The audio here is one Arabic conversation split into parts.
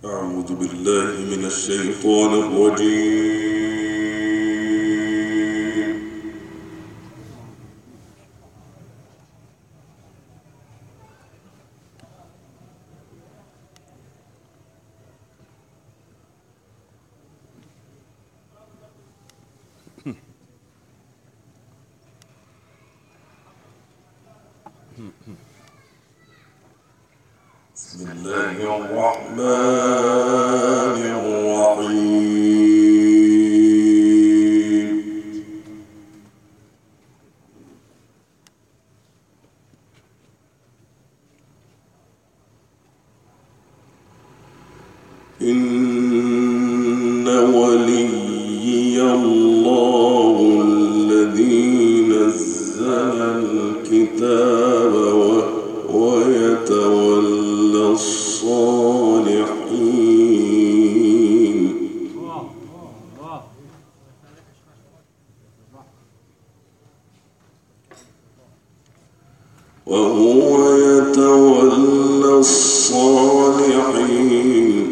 أعوذ بالله من الشيطان الرجيم. بسم الله الرحمن الرحيم. إن وليي الله الذي نزل الكتاب ويتولى الصالحين وهو يتولى الصالحين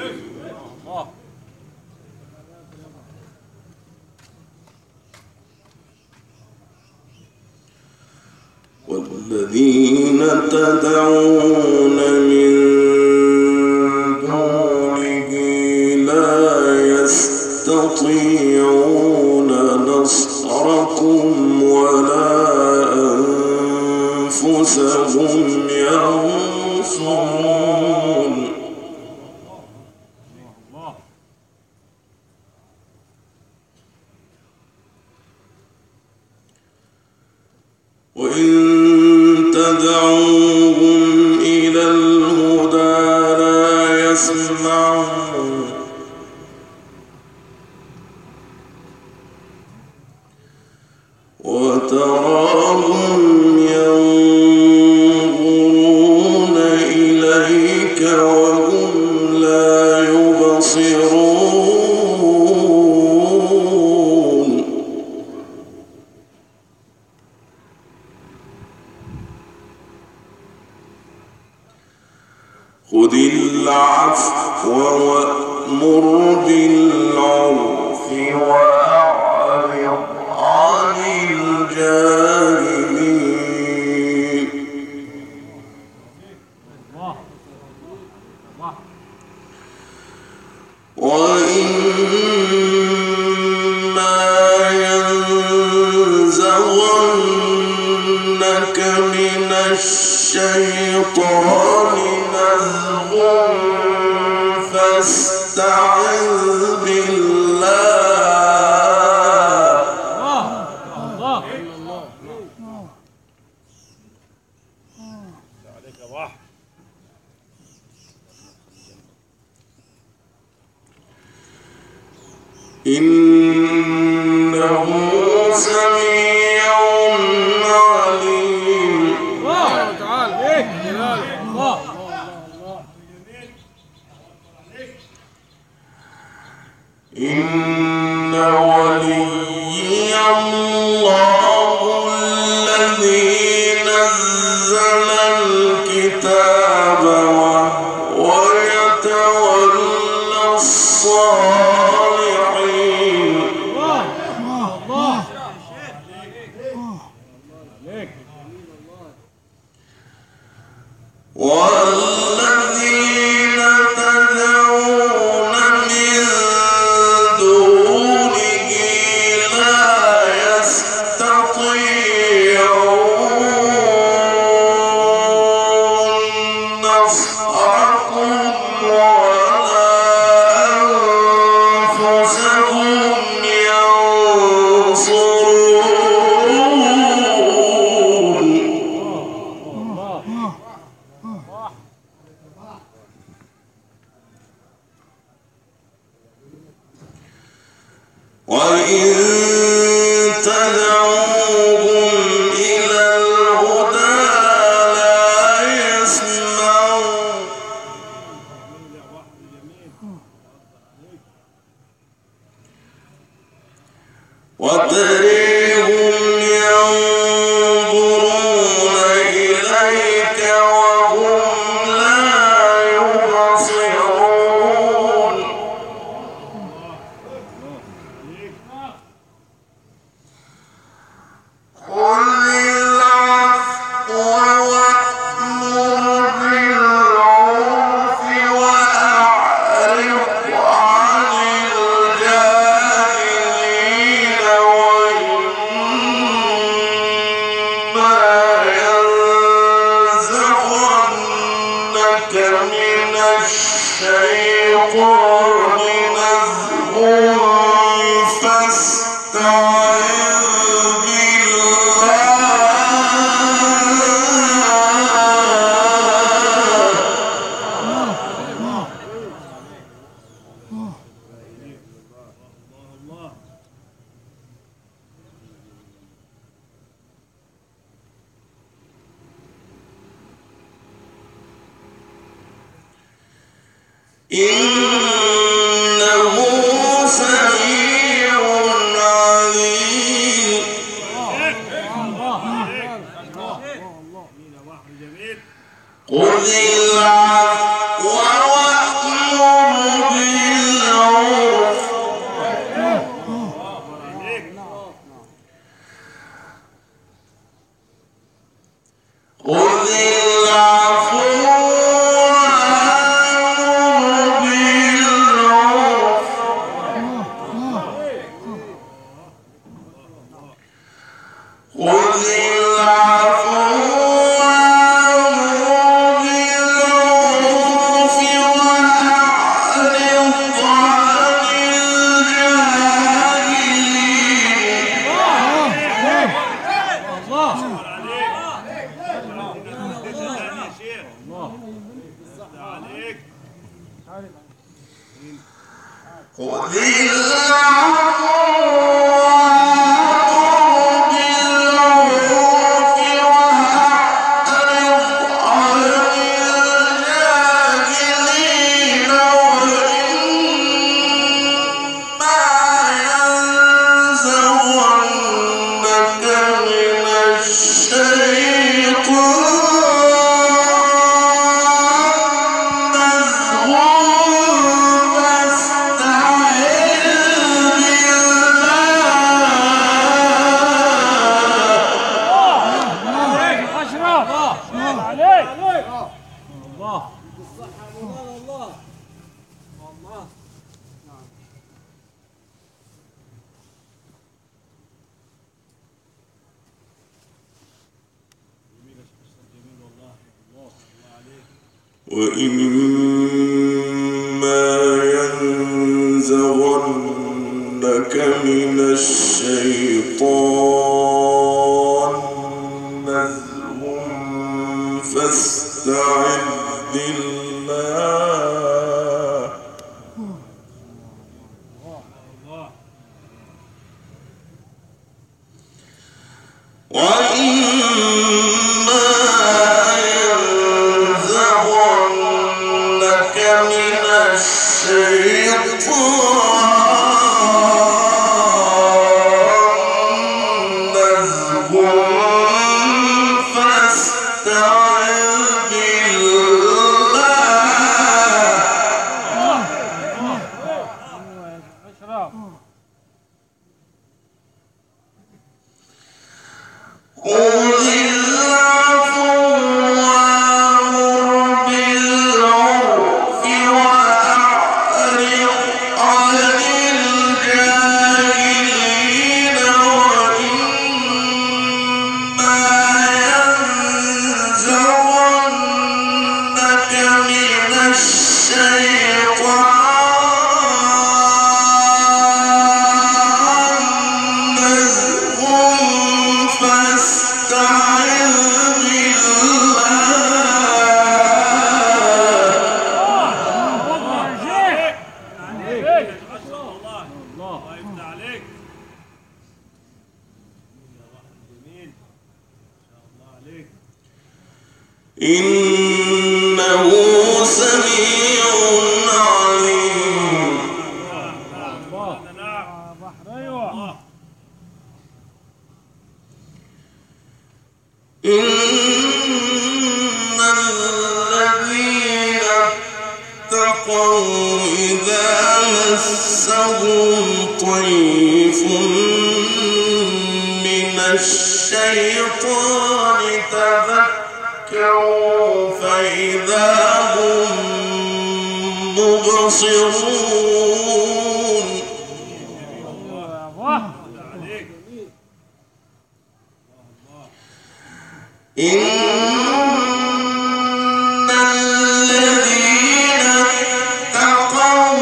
والذين تدعون من دونه لا يستطيعون نصركم ولا أنفسهم ينصرون وإن تدعوهم إلى الهدى لا يسمعون وتراهم ينظرون إليك وهم لا يبصرون خذ العفو وأمر بالعرف وأعرض عن الجاهلين وإما ينزغنك من الشيطان نزغ فاستعذ بالله إنه سميع عليم. الله تعالى الله إن وليي الله الذي نزل الكتاب ويتولى الصالحين والذين تدعون من دونه لا يستطيعون نصركم ولا أنفسهم ينصرون وإن تدعوهم إلى الهدى لا يسمعون وتريهم ينظرون إليك وهم لا يبصرون وإما ينزغنك من الشيطان نزغ فاستعذ بالله وإما ينزغنك من الشيطان نزغ فاستعذ بالله خذ العفو وأمر بالعرف وأعرض عن الجاهلين وإما ينزغنك من الشيطان نزغ فاستعذ إنه سميع عليم إن الذين اتقوا إذا مسهم طيف من الشيطان تذكروا فإذا هم مبصرون إن الذين اتقوا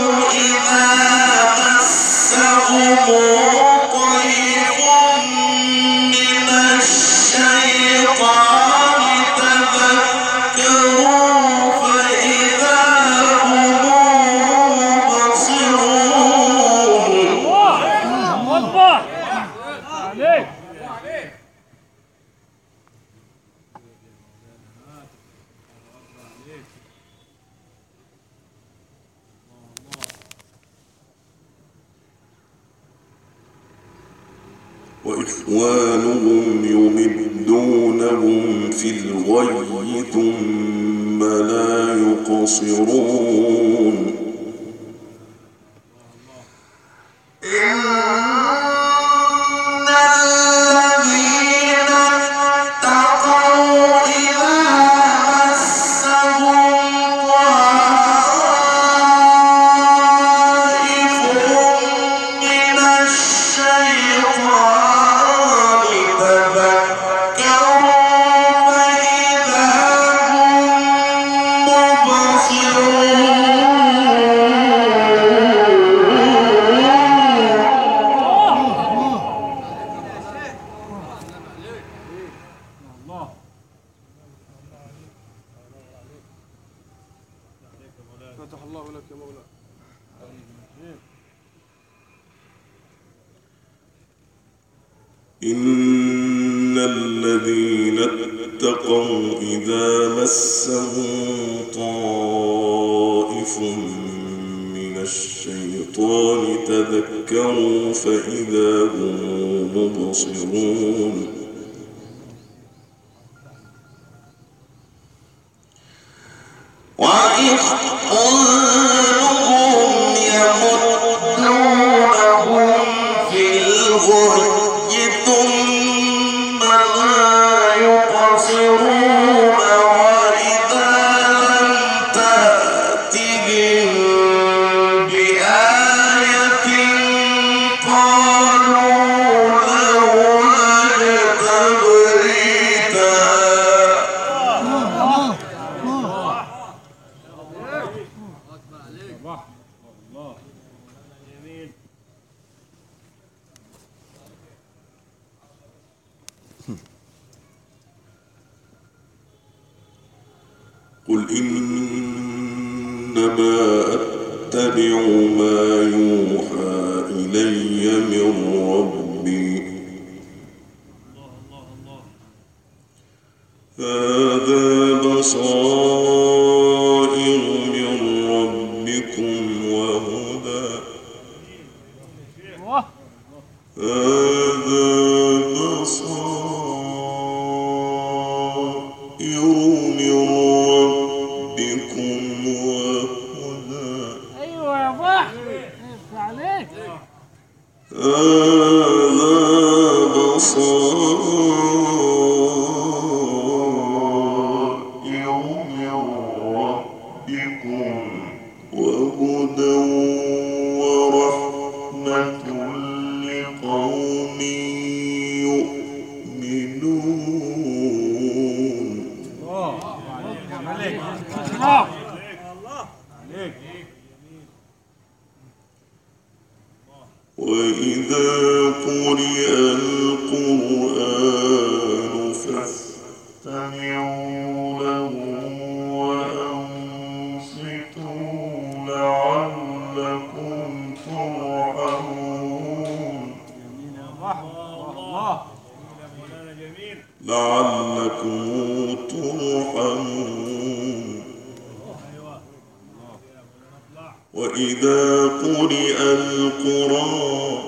عليك. وإخوانهم يمدونهم في الغي ثم لا يقصرون فتح الله لك يا مولانا. إن الذين اتقوا إذا مسهم طائف من الشيطان تذكروا فإذا هم مبصرون وإخوانهم يمدونهم في الغي ثم لا يقصرون وإذا لم تأتهم بآية قالوا لولا تبريتها قل إنما أتبع ما يوحى إلي من ربي هذا بصائر من ربكم وهدى هذا بصائر من ربكم وهدى ايوه يا ضحي عليك. هذا بصائر من ربكم وهدى ورحمة لقوم يؤمنون عليك. وإذا قرئ القرآن فاستمعوا له وأنصتوا لعلكم ترحمون لعلكم ترحمون وإذا قرئ القرآن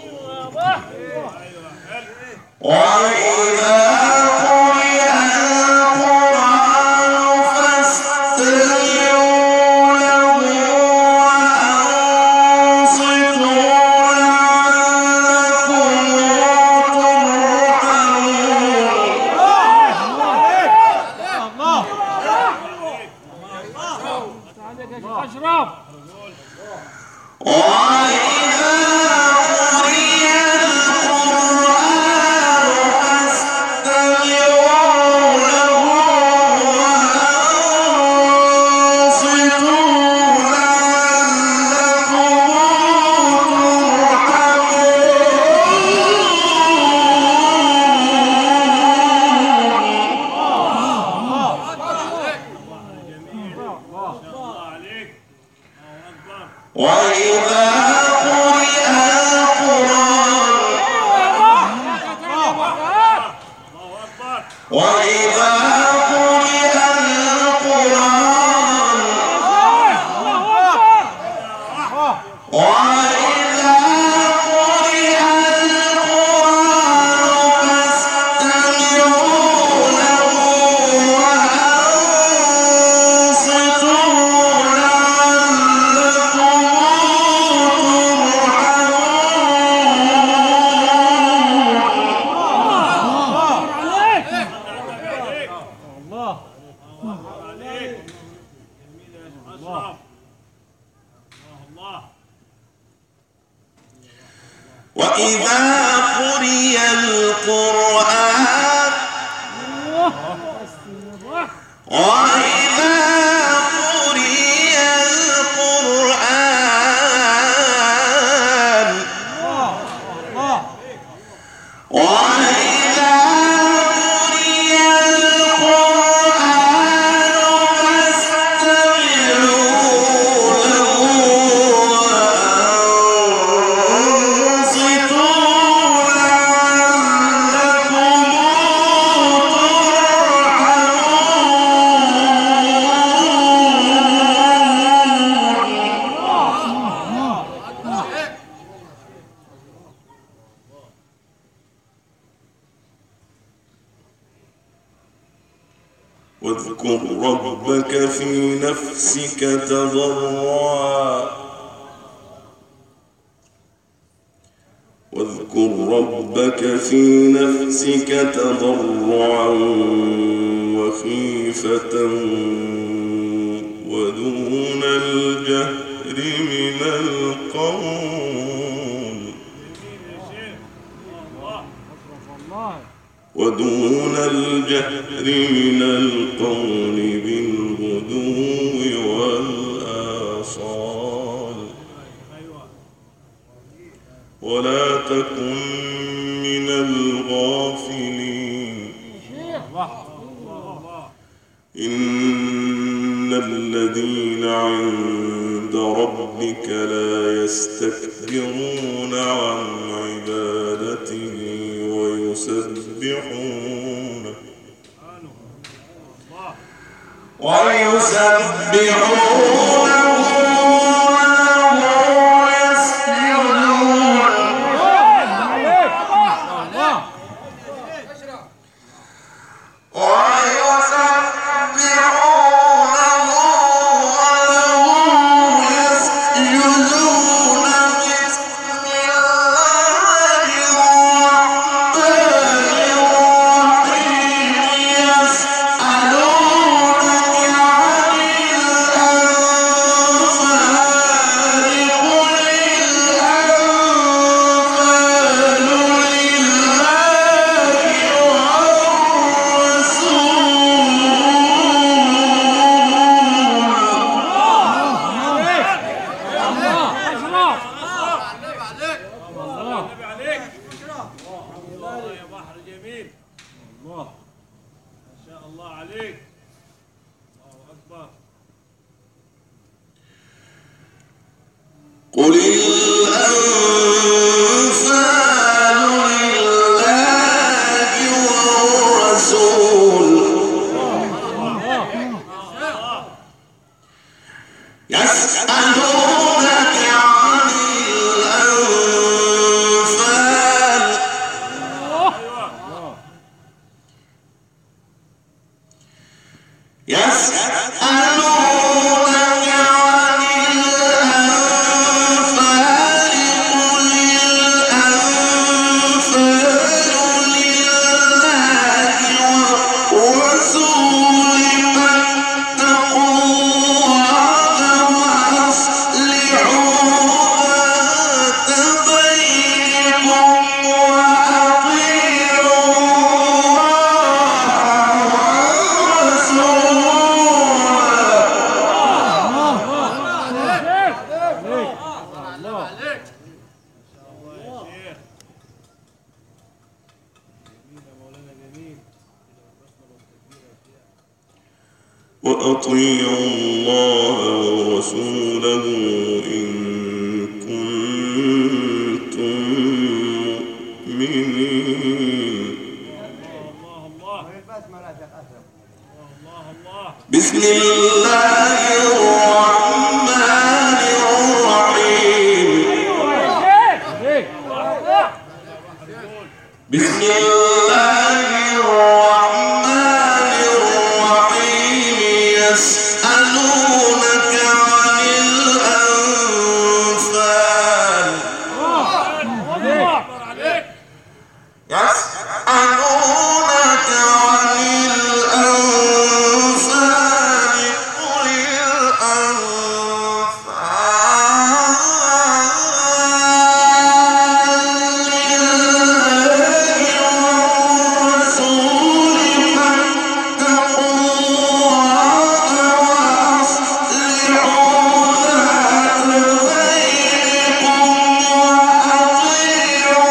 فاستمعوا له وأنصتوا لعلكم ترحمون أشرف. وإذا قرئ القرآن وإذا قرئ القرآن وإذا قرئ القرآن فاستمعوا له وأنصتوا لعلكم وإذا قرئ القرآن وإذا قرئ القرآن وإذا قرئ القرآن فاستمعوا له وأنصتوا لعلكم واذكر ربك في نفسك تضرعا وخيفة ودون الجهر من القول بالغدو والآصال ولا تكن من الغافلين إن الذين عند ربك لا يستكبرون عن عبادته ويسبحونه قل الأنفال لله والرسول يسألونك عن الأنفال وأطيعوا الله ورسوله إن كنتم مؤمنين بسم الله الرحمن الرحيم بسم الله الرحمن الرحيم يسألونك عن الأنفال يسألونك عن الأنفال قل الأنفال لله والرسول فاتقوا الله وأصلحوا ذات بينكم وأطيعوا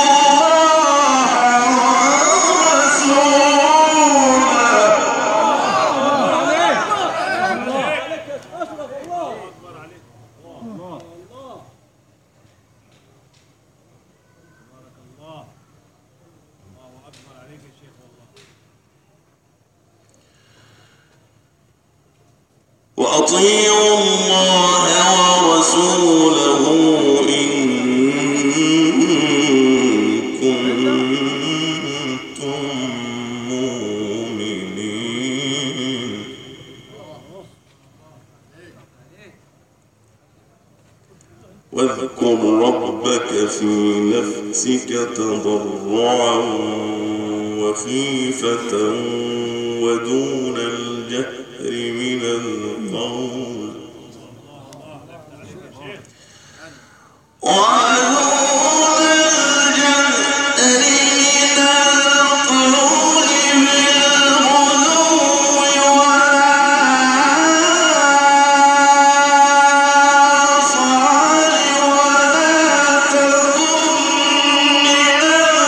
وأطيعوا الله ورسوله إن كنتم مؤمنين واذكر ربك في نفسك تضرعا وخيفة ودون الجهر من القول ودون الجهر من القول بالغدو والآصال ولا تكن من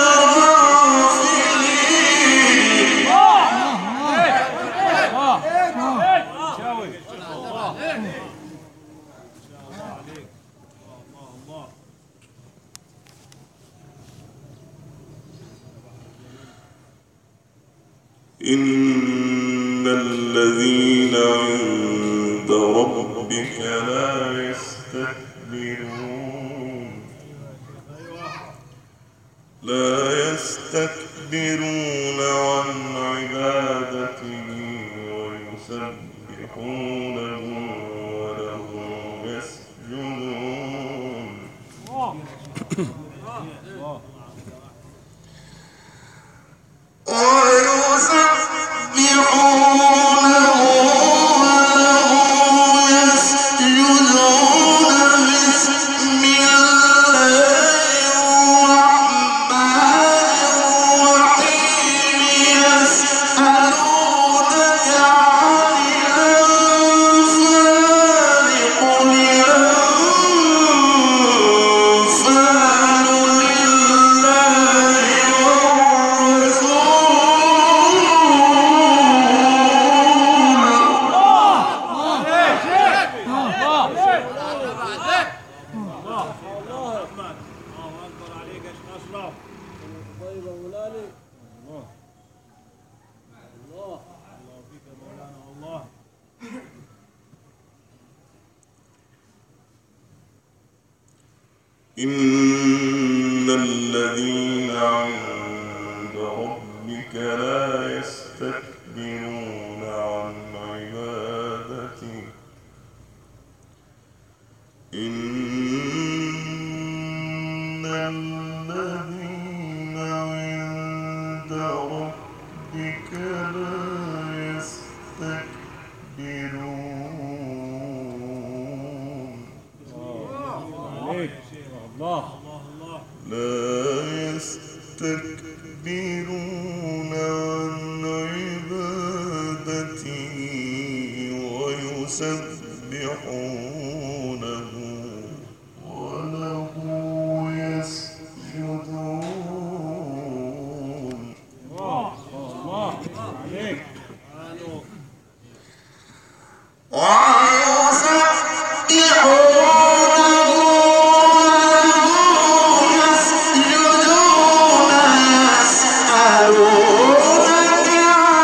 الغافلين إن الذين عند ربك لا يستكبرون عن عبادته ويسبحونه وله يسجدون إن الذين عند ربك لا يستكبرون عن عبادته إن الذين عند ربك لا يستكبرون لا يستكبرون عن عبادته ويسبحونه وله يسجدون ويسبحونه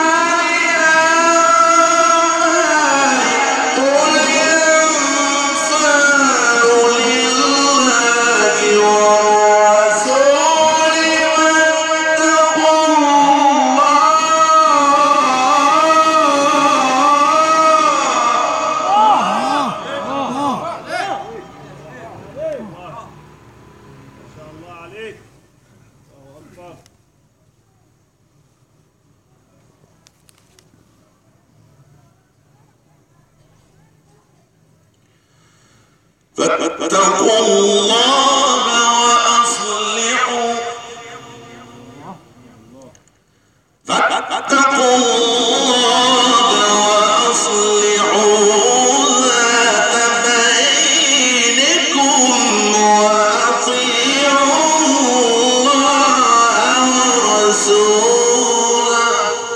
فاتقوا الله وأصلحوا ذات بينكم وأطيعوا الله ورسوله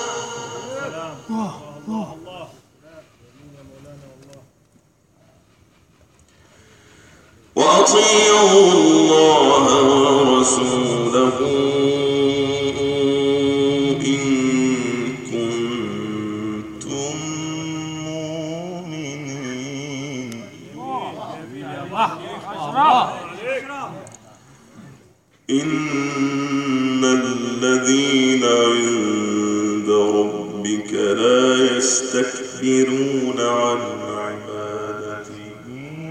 إن كنتم مؤمنين. إن الذين عند ربك لا يستكبرون عن عبادته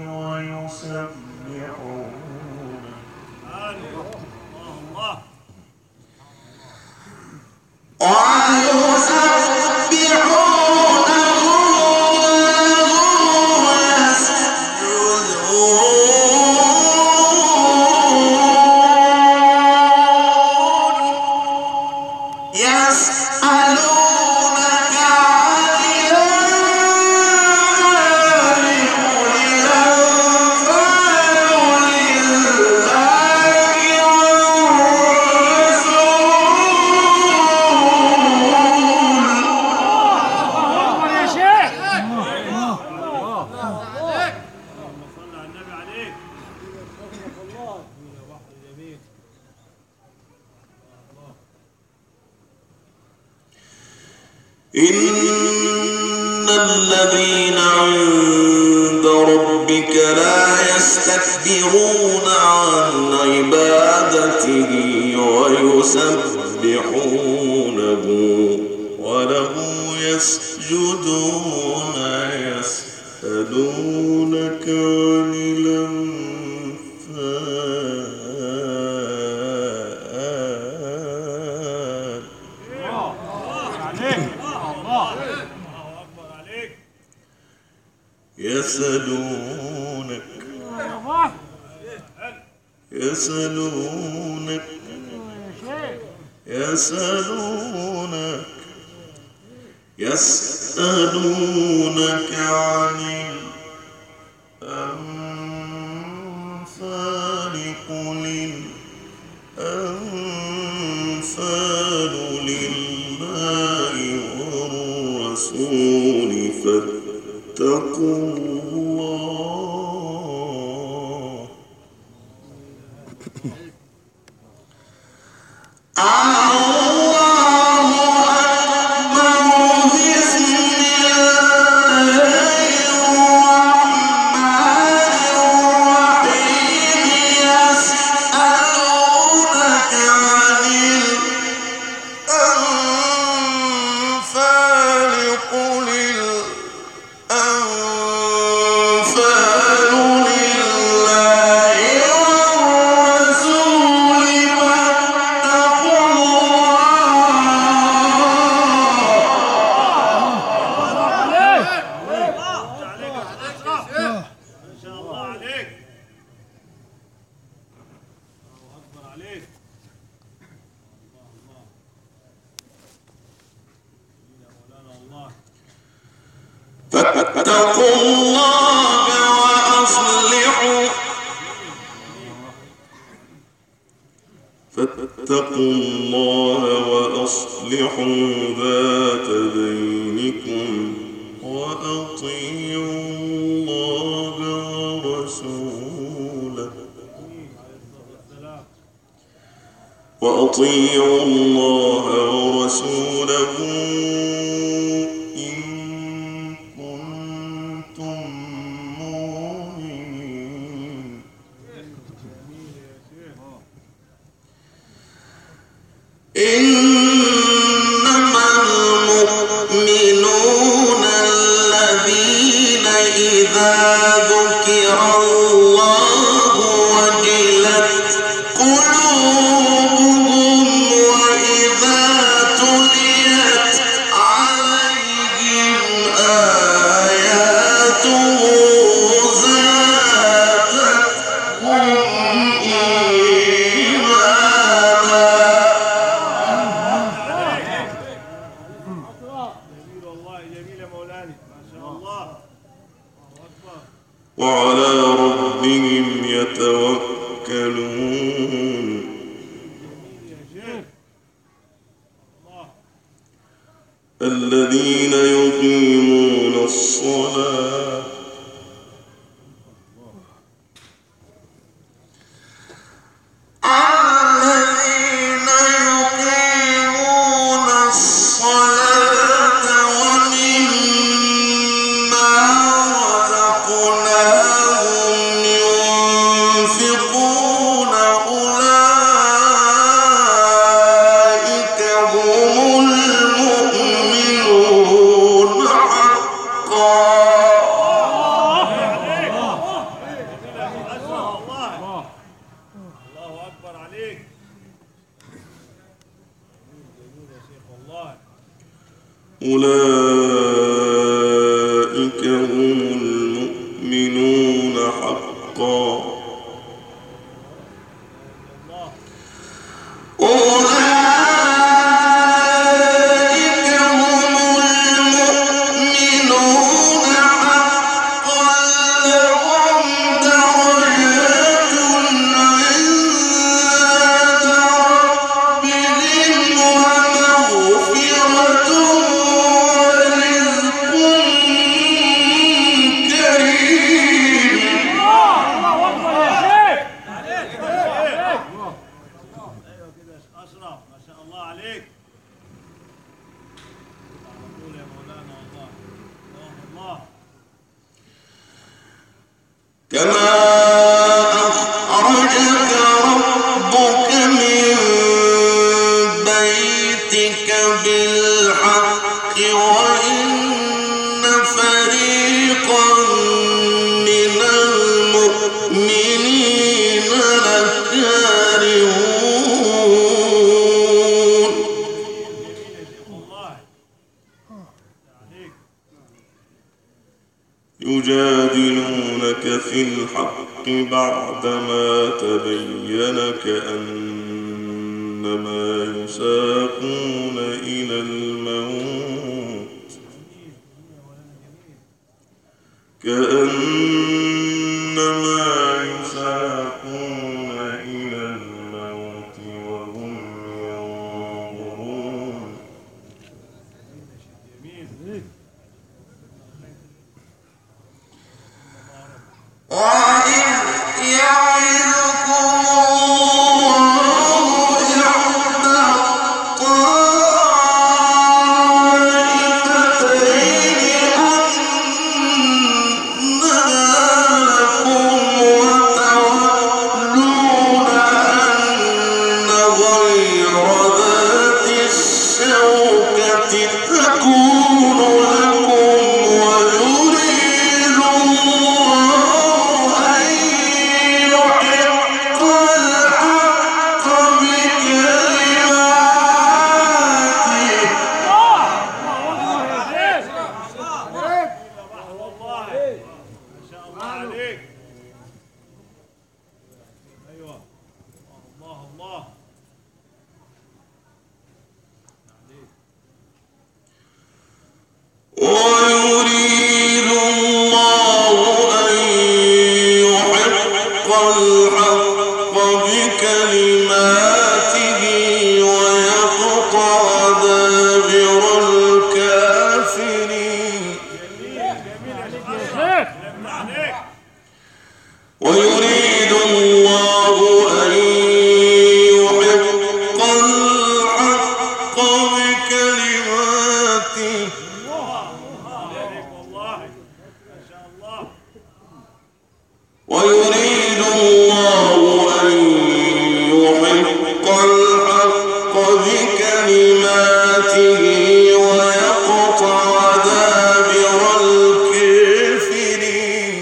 إن الذين عند ربك لا يستكبرون عن عبادته ويسبحونه وله يسجدون يسألونك عن يسألونك عن الأنفال قل الأنفال لله والرسول فاتقوا الله. فاتقوا الله وأصلحوا ذات بينكم وأطيعوا الله ورسوله إن كنتم مؤمنين. إنما المؤمنون الذين إذا ذكر الله وجلت قلوبهم وإذا تليت عليهم آياته زادتهم وعلى ربهم يتوكلون الذين يقيمون الصلاة أولئك هم المؤمنون حقا أولئك هم المؤمنون حقا لهم درجات عند ربهم ومغفرة كما أخرجك ربك من بيتك بالحق وإن فريقا من المؤمنين لكارهون يجادلونك في الحق بعدما تبين كأنما يساقون إلى الموت وهم ينظرون وإذ يعظكم الله إحدى الطائفتين أنها لكم وتودون أن غير ذات الشوكة تكون لكم ويريد الله أن يحق الحق بكلماته ويريد الله أن يحق الحق بكلماته ويقطع دابر الكافرين ويريد الله أن يحق الحق بكلماته ويريد الله أن يحق الحق بكلماته ويقطع دابر الكافرين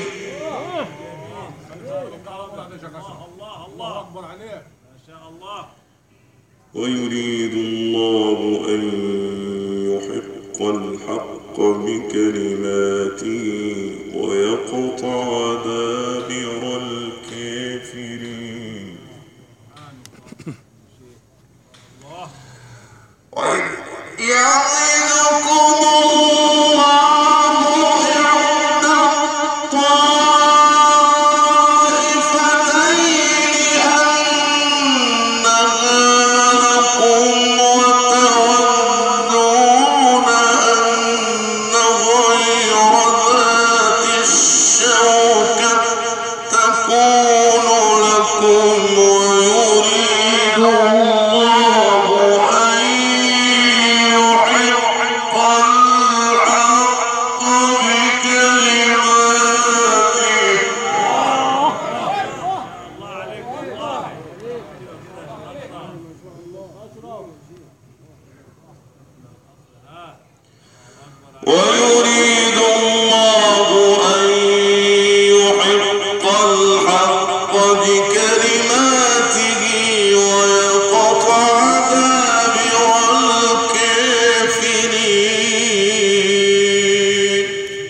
ويريد الله أن يحق الحق بكلماته ويقطع دابر الكافرين وإذ يعظكم الله إحدى الطائفتين ويريد الله أن يحق الحق بكلماته ويقطع دابر الكافرين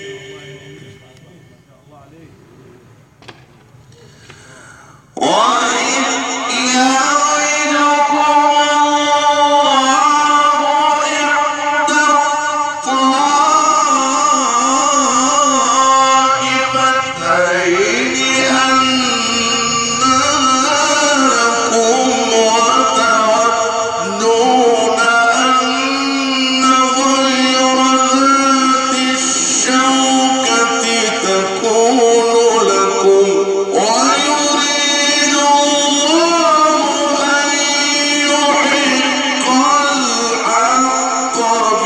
وإذ يعدكم الله إحدى الطائفتين أنها لكم وتودون أن غير ذات الشوكة تكون لكم ويريد الله أن يحق الحق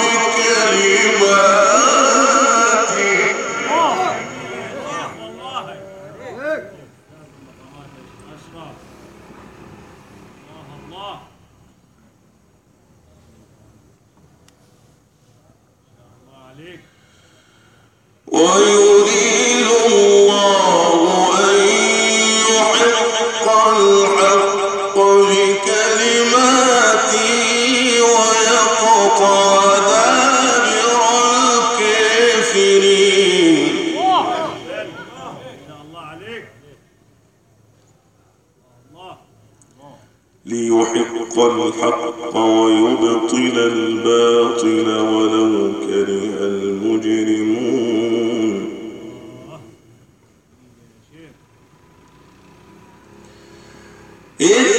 بكلماته ويريد الله أن يحق الحق بكلماته ويقطع دابر الكافرين ليحق الحق ويبطل الباطل ولو كره المجرمون إذ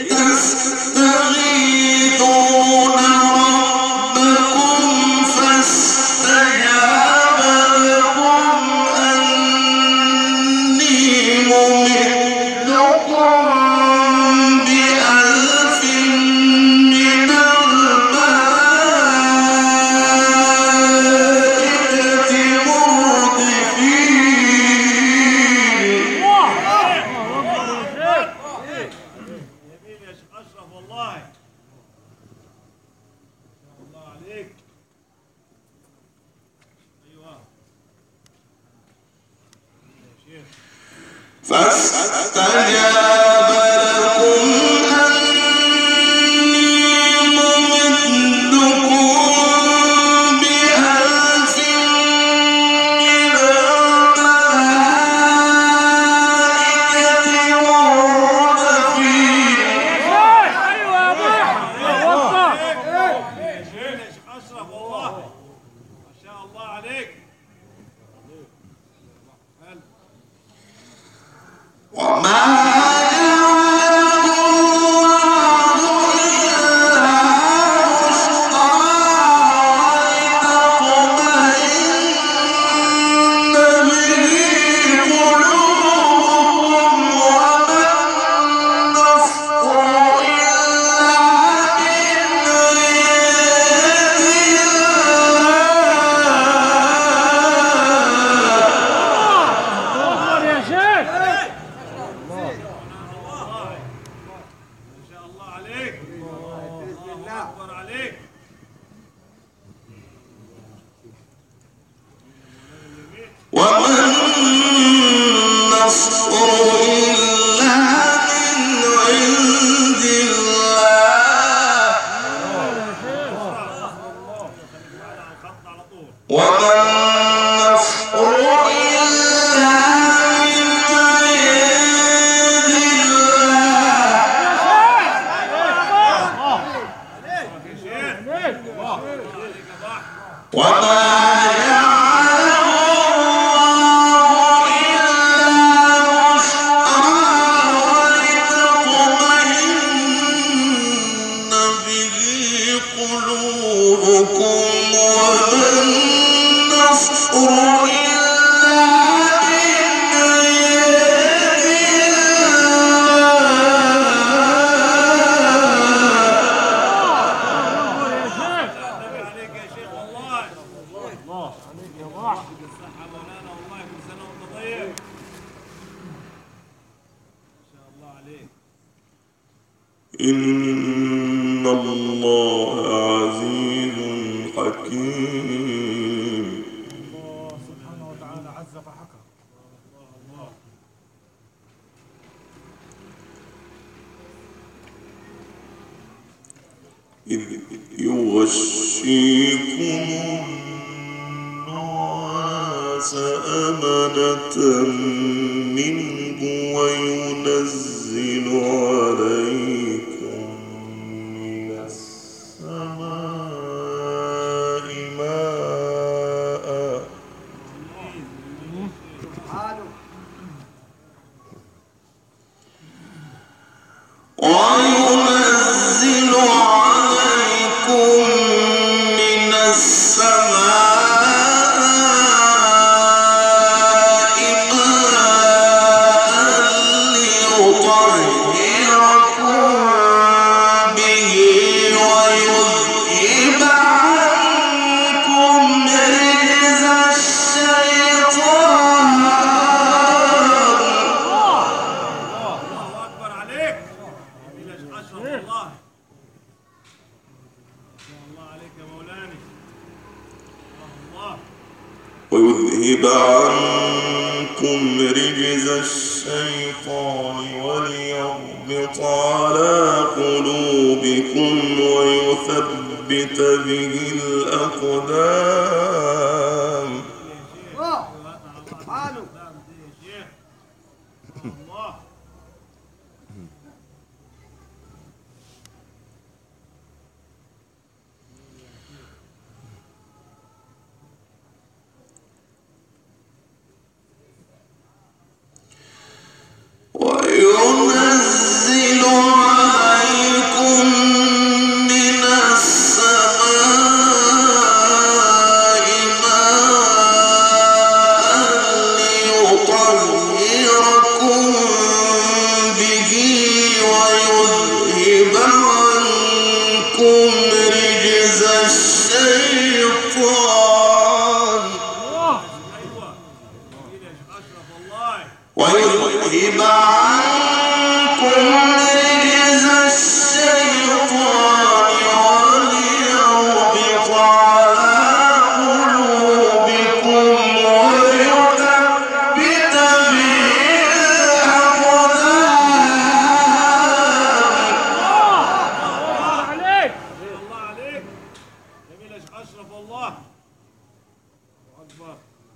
تستغيثون ربكم فاستجاب لكم أني ممدكم بألف من الملائكة مردفين فاستجاب لكم أني ممدكم بألف من الملائكة مردفين وما جعله الله إلا بشرى ولتطمئن به قلوبكم وما النصر إلا من عند الله يا شيخ وما النصر إلا من عند الله وما النصر إلا من عند الله وما إن الله عزيز حكيم يغشيكم النعاس أمنة منه وينزل عليكم من السماء ماء وينزل عليكم من السماء ماء ليطهركم به ويذهب عنكم رجز الشيطان. أكبر عليك أشرف الله. الله عليك يا مولانا. الله ويذهب عنكم رجز الشيطان وليربط على قلوبكم ويثبت به الأقدام. الله وينزل عليكم من السماء ماء ليطهركم به ويذهب عنكم رجز الشيطان. أيوة أشرف الله. ويذهب عنكم رجز الشيطان وليربط على قلوبكم ويثبت به الأقدام. عليك الله عليك. جميل أشرف الله. أكبر.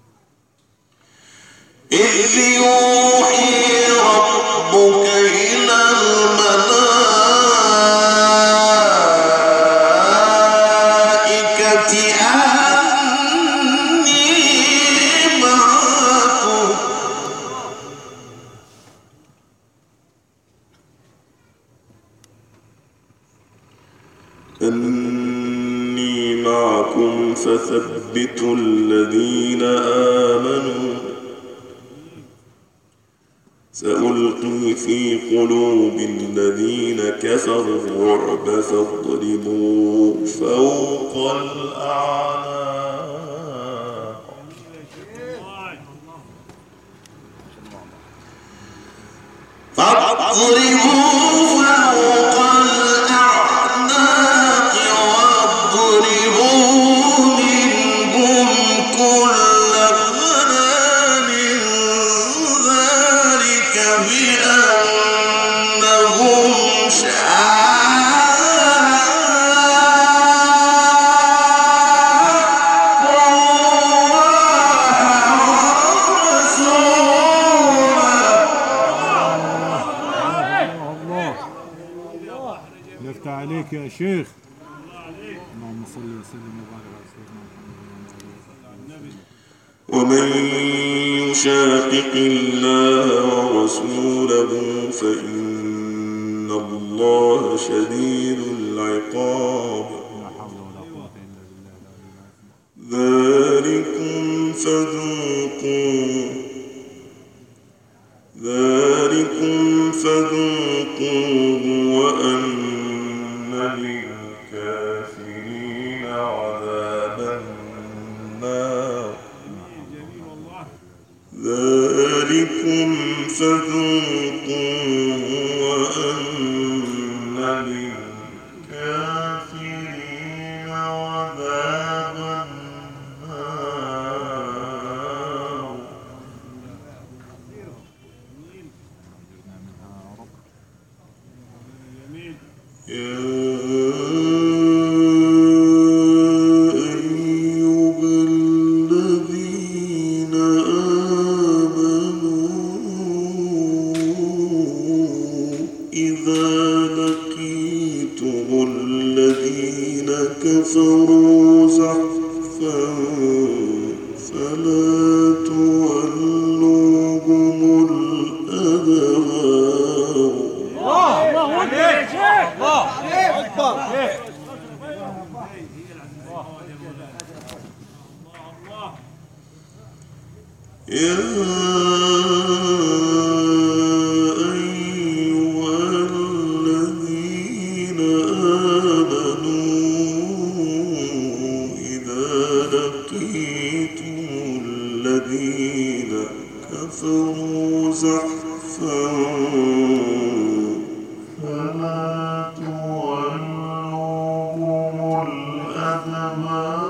إذ يوحي ربك إلى الملائكة أني معكم فثبتوا الذين آمنوا سألقي في قلوب الذين كفروا الرعب فاضربوا فوق الأعناق واضربوا منهم كل بنان ذلك بأنهم نفتح عليك يا شيخ. اللهم صل وسلم وبارك على سيدنا محمد. ومن يشاقق الله ورسوله فإن الله شديد العقاب. لا حول ولا قوة إلا بالله. ذلكم فذوقوه وأن للكافرين عذاب النار. ذلكم فذوقوه وأن للكافرين عذاب النار. يا الذين كفروا زحفا فلا تولوهم الأدبار. الله أكبر يا شيخ. الله أكبر. يا أيها الذين آمنوا إذا لقيتم الذين كفروا زحفا فلا تولوهم الأدبار.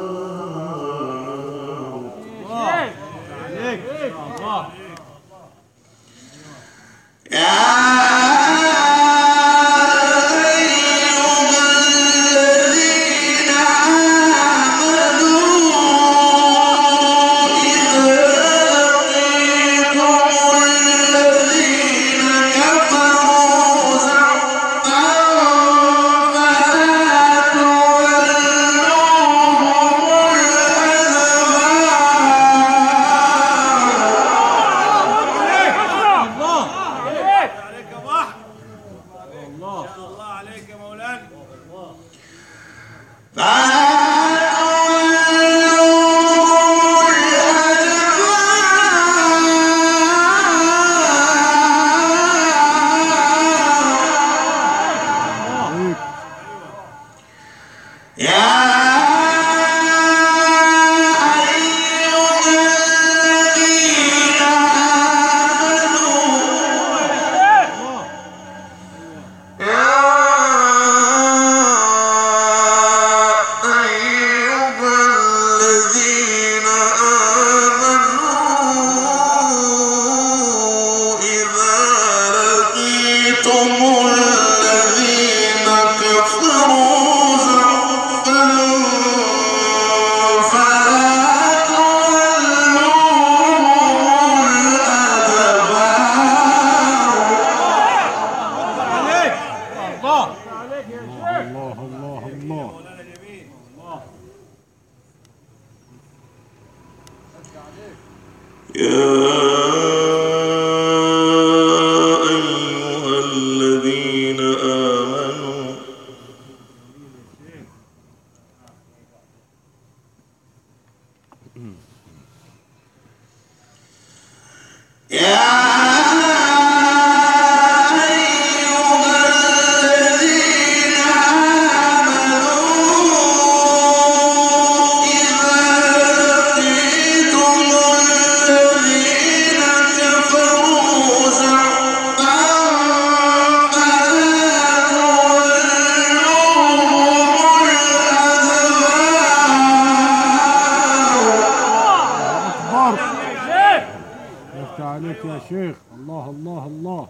عليك يا شيخ. الله الله الله.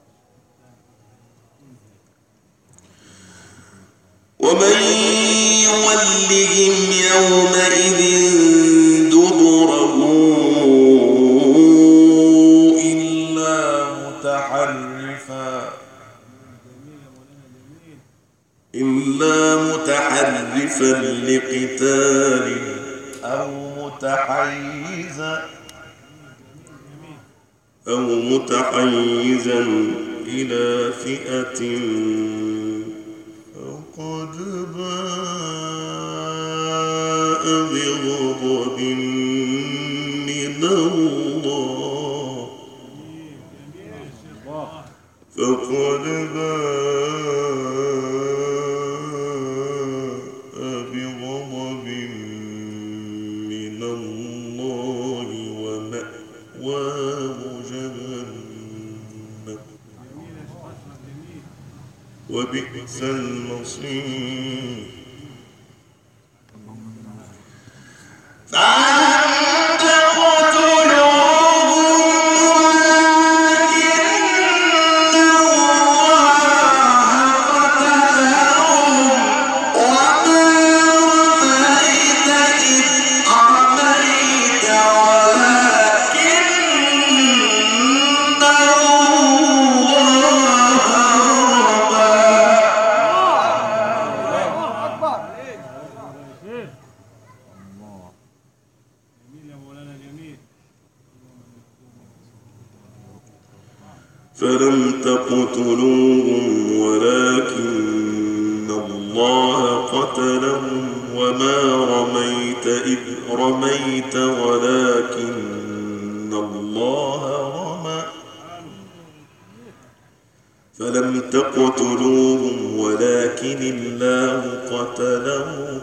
ومن يولهم يومئذ دبره إلا متحرفا لقتال أو متحيزا إلى فئة فقد باء بغضب من الله فقد باء بغضب من الله ومأواه جهنم وبئس المصير. فلم تقتلوهم ولكن الله قتلهم وما رميت إذ رميت ولكن الله رمى فلم تقتلوهم ولكن الله قتلهم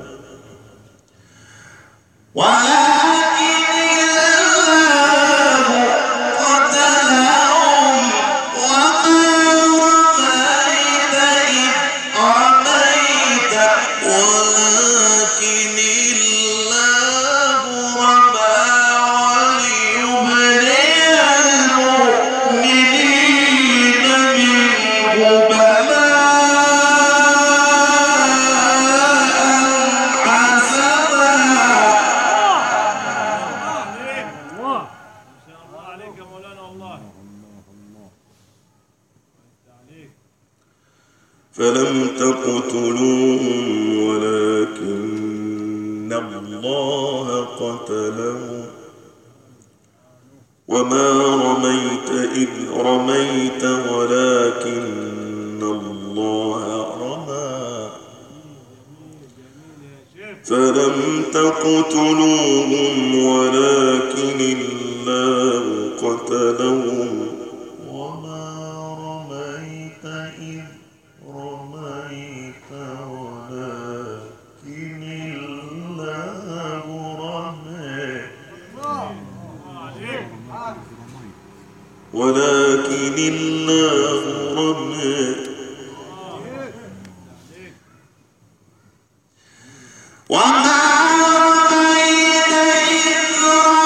فلم تقتلوهم ولكن الله قتلهم وما رميت إذ رميت ولكن الله رمى فلم تقتلوهم ولكن الله قتلهم وما رميت إذ رميت ولكن الله رمى وما رميت إذ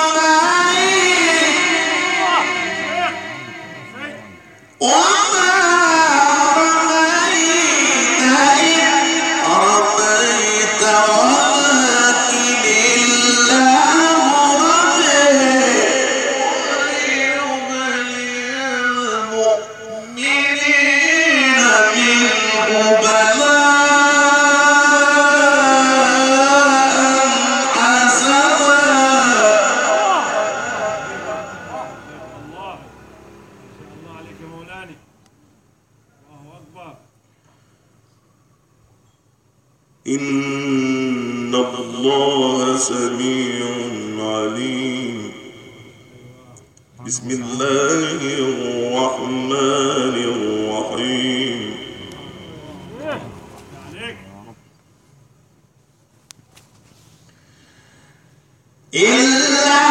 رميت وما رميت إذ رميت ولكن الله رمى وليبلي المؤمنين منه بلاء حسنا الله عليك يا مولانا. الله أكبر. إن الله سميع عليم. بسم الله الرحمن الرحيم. عليك. إلا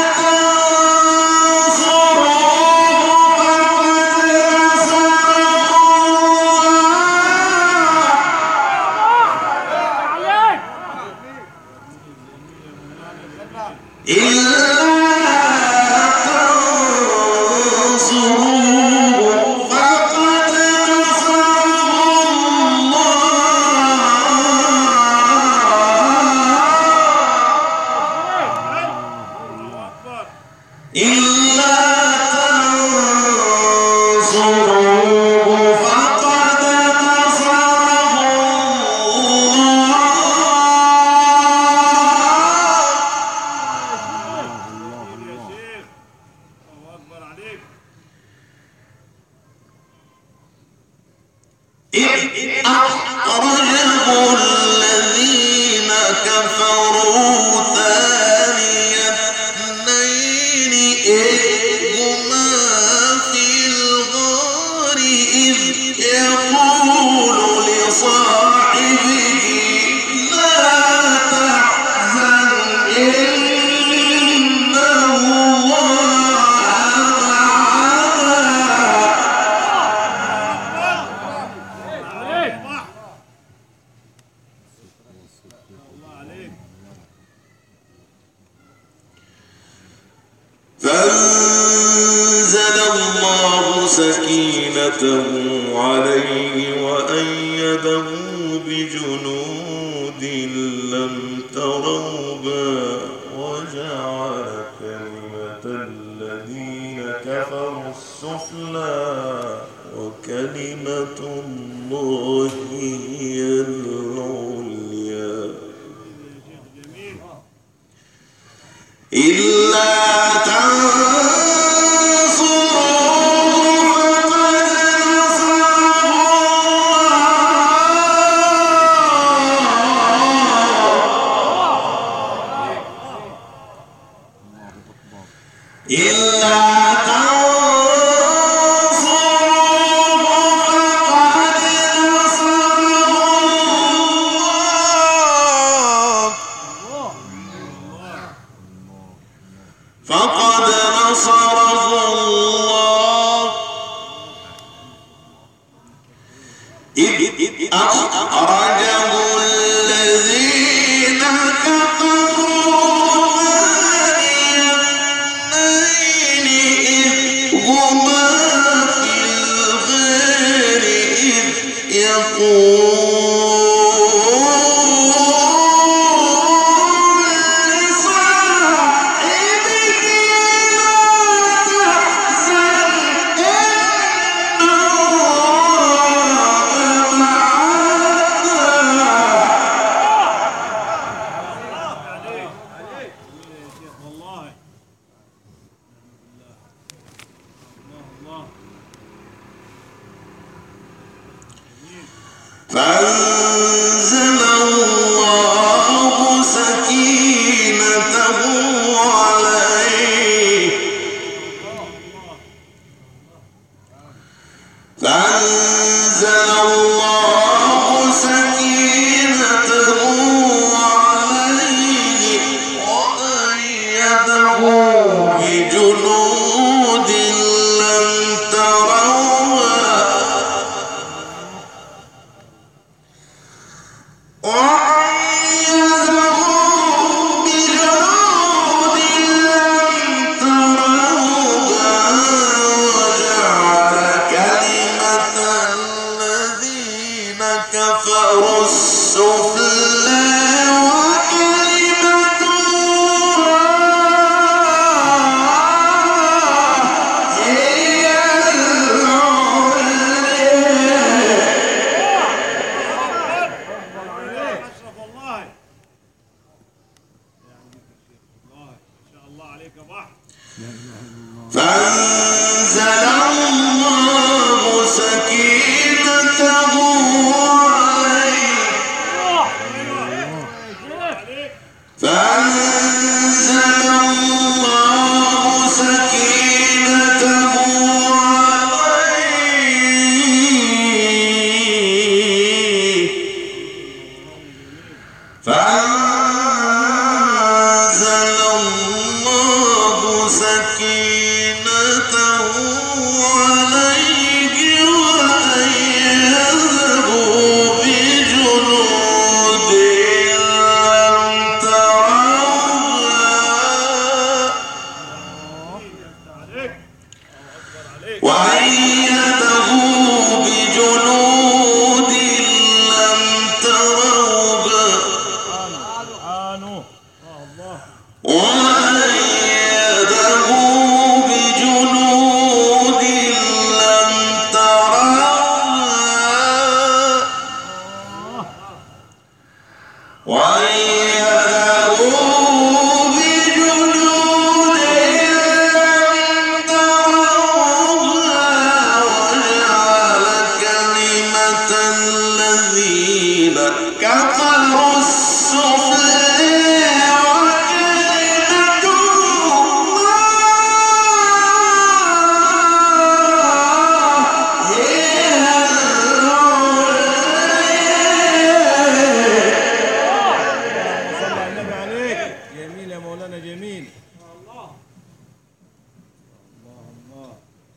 فأنزل الله سكينته عليه وأيده بجنود لم تروها وجعل كلمة الذين كفروا السفلى وكلمة الله هي العليا إلا تنصروه إلا فقد نصره الله إذ أخرجه الذين كفروا ثاني اثنين إذ هما في الغار إذ يقول فأنزل الله سكينته عليه فأنزل الله سكينته عليه وأيده بجنود لم تروها كفروا السفلى وكلمة الله هي العليا. أشرف والله. الله ما شاء الله عليك يا بحر. فأنزل الله سكينته فأنزل الله سكينته عليه فأنزل الله سكينته عليه وأيده بجنود لم تروها وأيده بجنود لم تروها وأيده بجنود لم تروها وأيده بجنود لم تروها وجعل كلمة الذين كفروا السفلى وكلمة الله هي صلى النبي عليك. جميل يا مولانا جميل. الله الله.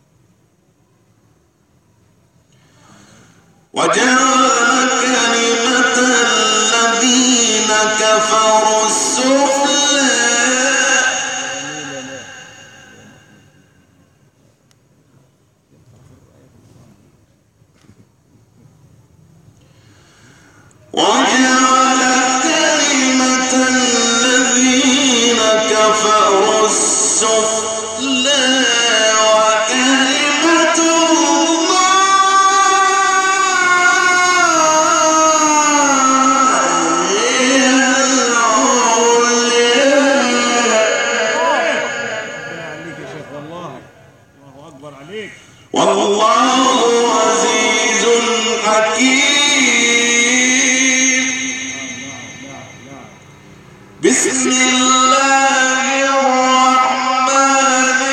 وجعل كلمة الذين كفروا السفلى وجعل كلمة الذين كفروا السفلى وكلمة الله هي العليا. ربنا عليك يا شيخ والله. الله أكبر عليك. والله عزيز حكيم. بسم الله الرحمن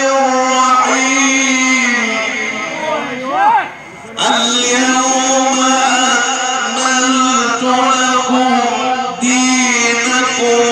عليكم